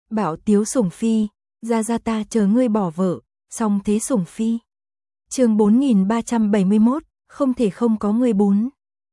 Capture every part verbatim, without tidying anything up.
Bảo tiếu sủng phi, ra ra ta chờ ngươi bỏ vợ, song thế sủng phi. Chương bốn nghìn ba trăm bảy mươi mốt, không thể không có người bốn.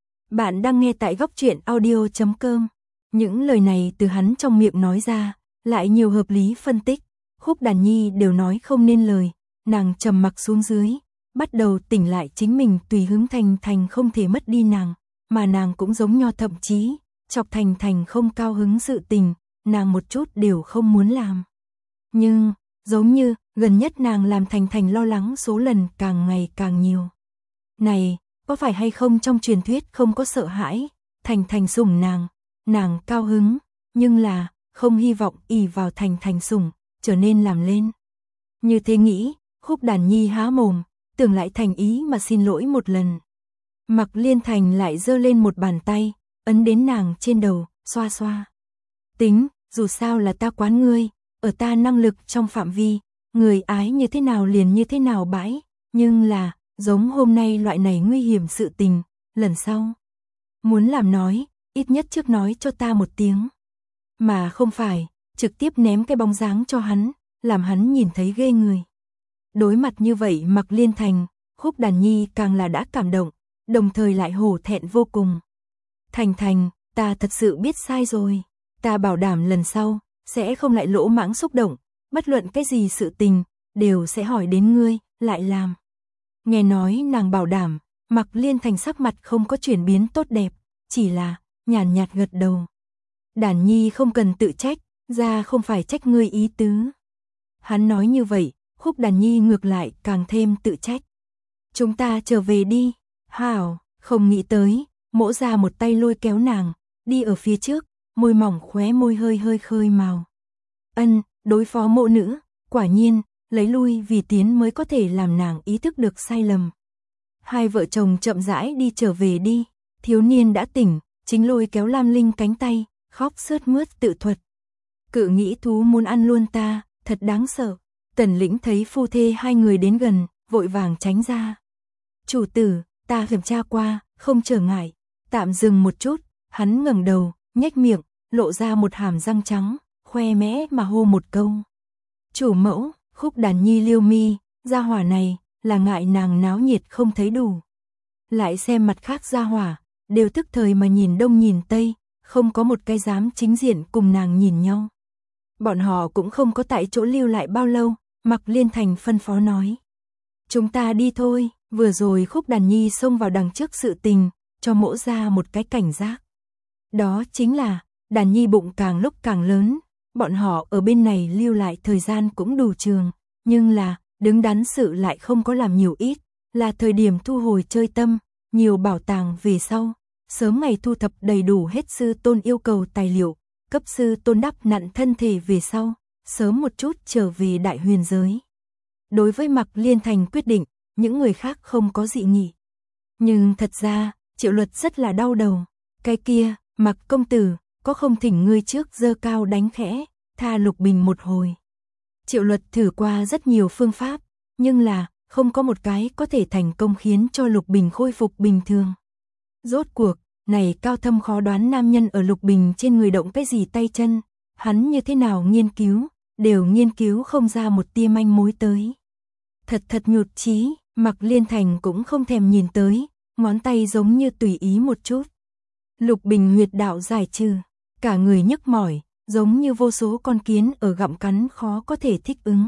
Bạn đang nghe tại góc truyện audio chấm com. Những lời này từ hắn trong miệng nói ra, lại nhiều hợp lý phân tích. Khúc Đàn Nhi đều nói không nên lời, nàng trầm mặc xuống dưới, bắt đầu tỉnh lại chính mình tùy hứng Thành Thành không thể mất đi nàng, mà nàng cũng giống Nho thậm chí, chọc Thành Thành không cao hứng sự tình, nàng một chút đều không muốn làm. Nhưng, giống như, gần nhất nàng làm Thành Thành lo lắng số lần càng ngày càng nhiều. Này, có phải hay không trong truyền thuyết không có sợ hãi, Thành Thành sủng nàng, nàng cao hứng, nhưng là, không hy vọng ỷ vào Thành Thành sủng, trở nên làm lên. Như thế nghĩ, Khúc Đàn Nhi há mồm, tưởng lại thành ý mà xin lỗi một lần. Mặc Liên Thành lại giơ lên một bàn tay, ấn đến nàng trên đầu, xoa xoa. Tính, dù sao là ta quán ngươi, ở ta năng lực trong phạm vi, người ái như thế nào liền như thế nào bãi, nhưng là, giống hôm nay loại này nguy hiểm sự tình, lần sau. Muốn làm nói, ít nhất trước nói cho ta một tiếng. Mà không phải, trực tiếp ném cái bóng dáng cho hắn, làm hắn nhìn thấy ghê người. Đối mặt như vậy Mặc Liên Thành, Khúc Đàn Nhi càng là đã cảm động, đồng thời lại hổ thẹn vô cùng. Thành Thành, ta thật sự biết sai rồi, ta bảo đảm lần sau, sẽ không lại lỗ mãng xúc động, bất luận cái gì sự tình, đều sẽ hỏi đến ngươi, lại làm. Nghe nói nàng bảo đảm, Mặc Liên Thành sắc mặt không có chuyển biến tốt đẹp, chỉ là, nhàn nhạt gật đầu. Đàn Nhi không cần tự trách, ra không phải trách ngươi ý tứ. Hắn nói như vậy, Khúc Đàn Nhi ngược lại càng thêm tự trách. Chúng ta trở về đi, hảo, không nghĩ tới, Mỗ ra một tay lôi kéo nàng, đi ở phía trước, môi mỏng khóe môi hơi hơi khơi màu. Ân, đối phó Mộ nữ, quả nhiên, lấy lui vì tiến mới có thể làm nàng ý thức được sai lầm. Hai vợ chồng chậm rãi đi trở về đi, thiếu niên đã tỉnh, chính lôi kéo Lam Linh cánh tay, khóc sướt mướt tự thuật. Cự nghĩ thú muốn ăn luôn ta, thật đáng sợ. Tần Lĩnh thấy phu thê hai người đến gần, vội vàng tránh ra. Chủ tử, ta kiểm tra qua, không trở ngại. Tạm dừng một chút, hắn ngẩng đầu, nhếch miệng, lộ ra một hàm răng trắng, khoe mẽ mà hô một câu. Chủ mẫu, Khúc Đàn Nhi liêu mi, gia hỏa này, là ngại nàng náo nhiệt không thấy đủ. Lại xem mặt khác gia hỏa, đều tức thời mà nhìn đông nhìn tây, không có một cái dám chính diện cùng nàng nhìn nhau. Bọn họ cũng không có tại chỗ lưu lại bao lâu, Mặc Liên Thành phân phó nói. Chúng ta đi thôi, vừa rồi Khúc Đàn Nhi xông vào đằng trước sự tình, cho Mỗ ra một cái cảnh giác. Đó chính là, Đàn Nhi bụng càng lúc càng lớn, bọn họ ở bên này lưu lại thời gian cũng đủ trường, nhưng là, đứng đắn sự lại không có làm nhiều ít, là thời điểm thu hồi chơi tâm, nhiều bảo tàng về sau, sớm ngày thu thập đầy đủ hết sư tôn yêu cầu tài liệu, cấp sư tôn đắp nặn thân thể về sau, sớm một chút trở về đại huyền giới. Đối với Mặc Liên Thành quyết định, những người khác không có dị nghị. Nhưng thật ra, Triệu Luật rất là đau đầu. Cái kia, Mặc công tử, có không thỉnh ngươi trước giơ cao đánh khẽ, tha Lục Bình một hồi. Triệu Luật thử qua rất nhiều phương pháp, nhưng là, không có một cái có thể thành công khiến cho Lục Bình khôi phục bình thường. Rốt cuộc, này cao thâm khó đoán nam nhân ở Lục Bình trên người động cái gì tay chân, hắn như thế nào nghiên cứu, đều nghiên cứu không ra một tia manh mối tới. Thật thật nhụt chí, Mặc Liên Thành cũng không thèm nhìn tới, ngón tay giống như tùy ý một chút. Lục Bình huyệt đạo giải trừ, cả người nhức mỏi, giống như vô số con kiến ở gặm cắn khó có thể thích ứng.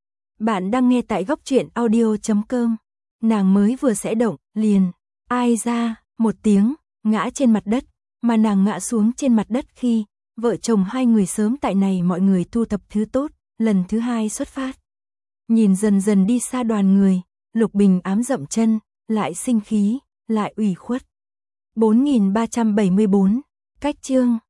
Bạn đang nghe tại góc truyện audio chấm com. Nàng mới vừa sẽ động, liền, ai ra, một tiếng, ngã trên mặt đất, mà nàng ngã xuống trên mặt đất khi, vợ chồng hai người sớm tại này mọi người thu thập thứ tốt, lần thứ hai xuất phát. Nhìn dần dần đi xa đoàn người, Lục Bình ám dậm chân, lại sinh khí, lại ủy khuất. bốn nghìn ba trăm bảy mươi bốn, cách chương.